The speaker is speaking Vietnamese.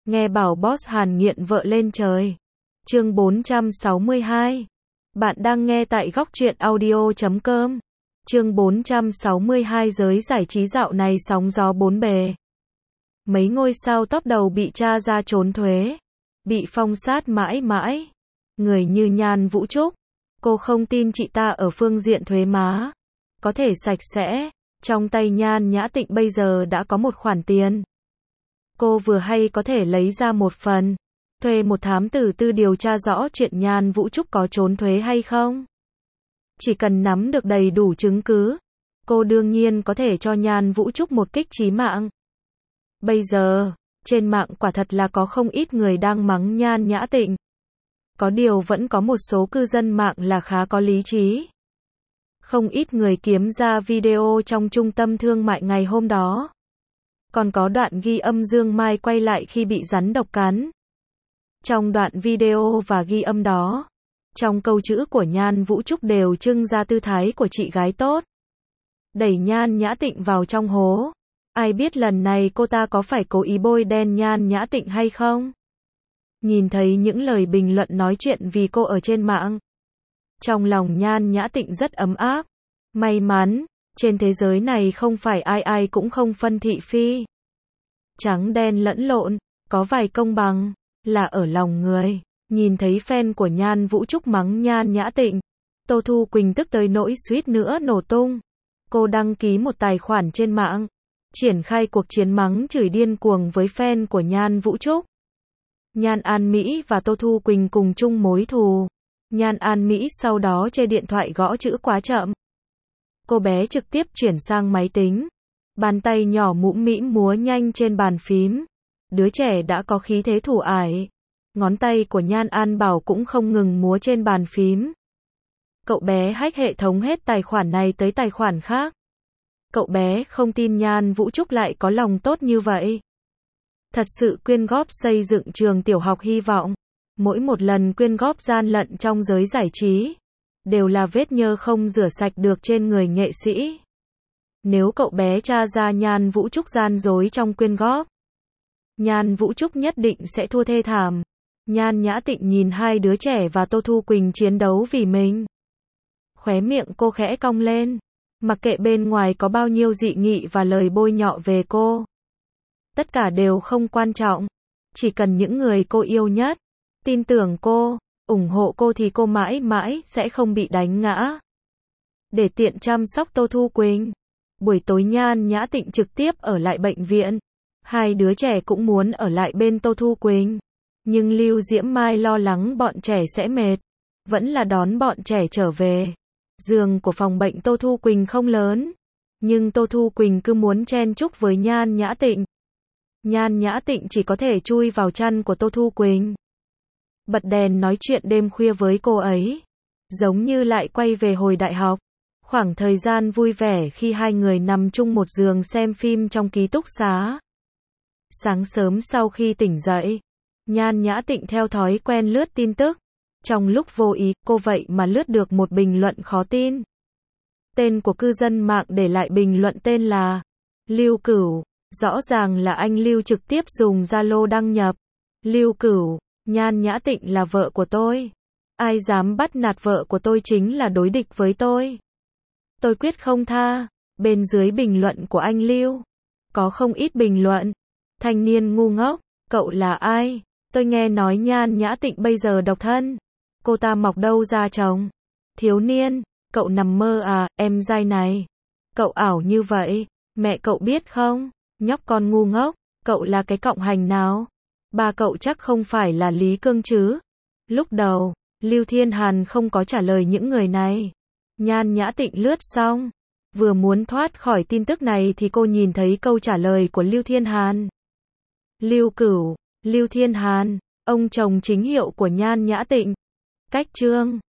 Nghe bảo boss Hàn nghiện vợ lên trời. Chương 462. Bạn đang nghe tại góc truyện audio.com. Chương 462 giới giải trí dạo này sóng gió bốn bề. Mấy ngôi sao top đầu bị tra ra trốn thuế, bị phong sát mãi mãi. Người như Nhan Vũ Trúc, cô không tin chị ta ở phương diện thuế má có thể sạch sẽ. Trong tay Nhan Nhã Tịnh bây giờ đã có một khoản tiền. Cô vừa hay có thể lấy ra một phần, thuê một thám tử tư điều tra rõ chuyện Nhan Vũ Trúc có trốn thuế hay không. Chỉ cần nắm được đầy đủ chứng cứ, cô đương nhiên có thể cho Nhan Vũ Trúc một kích chí mạng. Bây giờ, trên mạng quả thật là có không ít người đang mắng Nhan Nhã Tịnh. Có điều vẫn có một số cư dân mạng là khá có lý trí. Không ít người kiếm ra video trong trung tâm thương mại ngày hôm đó. Còn có đoạn ghi âm Dương Mai quay lại khi bị rắn độc cắn. Trong đoạn video và ghi âm đó, trong câu chữ của Nhan Vũ Trúc đều trưng ra tư thái của chị gái tốt. Đẩy Nhan Nhã Tịnh vào trong hố. Ai biết lần này cô ta có phải cố ý bôi đen Nhan Nhã Tịnh hay không? Nhìn thấy những lời bình luận nói chuyện vì cô ở trên mạng, trong lòng Nhan Nhã Tịnh rất ấm áp. May mắn, trên thế giới này không phải ai ai cũng không phân thị phi. Trắng đen lẫn lộn, có vài công bằng, là ở lòng người. Nhìn thấy fan của Nhan Vũ Trúc mắng Nhan Nhã Tịnh, Tô Thu Quỳnh tức tới nỗi suýt nữa nổ tung. Cô đăng ký một tài khoản trên mạng, triển khai cuộc chiến mắng chửi điên cuồng với fan của Nhan Vũ Trúc. Nhan An Mỹ và Tô Thu Quỳnh cùng chung mối thù. Nhan An Mỹ sau đó chê điện thoại gõ chữ quá chậm. Cô bé trực tiếp chuyển sang máy tính. Bàn tay nhỏ mũm mĩm múa nhanh trên bàn phím. Đứa trẻ đã có khí thế thủ ải. Ngón tay của Nhan An Bảo cũng không ngừng múa trên bàn phím. Cậu bé hack hệ thống hết tài khoản này tới tài khoản khác. Cậu bé không tin Nhan Vũ Trúc lại có lòng tốt như vậy. Thật sự quyên góp xây dựng trường tiểu học hy vọng. Mỗi một lần quyên góp gian lận trong giới giải trí, đều là vết nhơ không rửa sạch được trên người nghệ sĩ. Nếu cậu bé tra ra Nhan Vũ Trúc gian dối trong quyên góp, Nhan Vũ Trúc nhất định sẽ thua thê thảm. Nhan Nhã Tịnh nhìn hai đứa trẻ và Tô Thu Quỳnh chiến đấu vì mình. Khóe miệng cô khẽ cong lên. Mặc kệ bên ngoài có bao nhiêu dị nghị và lời bôi nhọ về cô, tất cả đều không quan trọng. Chỉ cần những người cô yêu nhất tin tưởng cô, ủng hộ cô thì cô mãi mãi sẽ không bị đánh ngã. Để tiện chăm sóc Tô Thu Quỳnh, buổi tối Nhan Nhã Tịnh trực tiếp ở lại bệnh viện. Hai đứa trẻ cũng muốn ở lại bên Tô Thu Quỳnh, nhưng Lưu Diễm Mai lo lắng bọn trẻ sẽ mệt, vẫn là đón bọn trẻ trở về. Giường của phòng bệnh Tô Thu Quỳnh không lớn, nhưng Tô Thu Quỳnh cứ muốn chen chúc với Nhan Nhã Tịnh. Nhan Nhã Tịnh chỉ có thể chui vào chăn của Tô Thu Quỳnh, bật đèn nói chuyện đêm khuya với cô ấy, giống như lại quay về hồi đại học. Khoảng thời gian vui vẻ khi hai người nằm chung một giường xem phim trong ký túc xá. Sáng sớm sau khi tỉnh dậy, Nhan Nhã Tịnh theo thói quen lướt tin tức. Trong lúc vô ý, cô vậy mà lướt được một bình luận khó tin. Tên của cư dân mạng để lại bình luận tên là Lưu Cửu. Rõ ràng là anh Lưu trực tiếp dùng Zalo đăng nhập. Lưu Cửu, Nhan Nhã Tịnh là vợ của tôi. Ai dám bắt nạt vợ của tôi chính là đối địch với tôi. Tôi quyết không tha. Bên dưới bình luận của anh Lưu, có không ít bình luận. Thanh niên ngu ngốc, cậu là ai? Tôi nghe nói Nhan Nhã Tịnh bây giờ độc thân. Cô ta mọc đâu ra chồng? Thiếu niên, cậu nằm mơ à, em dai này. Cậu ảo như vậy, mẹ cậu biết không? Nhóc con ngu ngốc, cậu là cái cọng hành nào? Ba cậu chắc không phải là Lý Cương chứ? Lúc đầu, Lưu Thiên Hàn không có trả lời những người này. Nhan Nhã Tịnh lướt xong, vừa muốn thoát khỏi tin tức này thì cô nhìn thấy câu trả lời của Lưu Thiên Hàn. Lưu Cửu, Lưu Thiên Hàn, ông chồng chính hiệu của Nhan Nhã Tịnh. Cách chương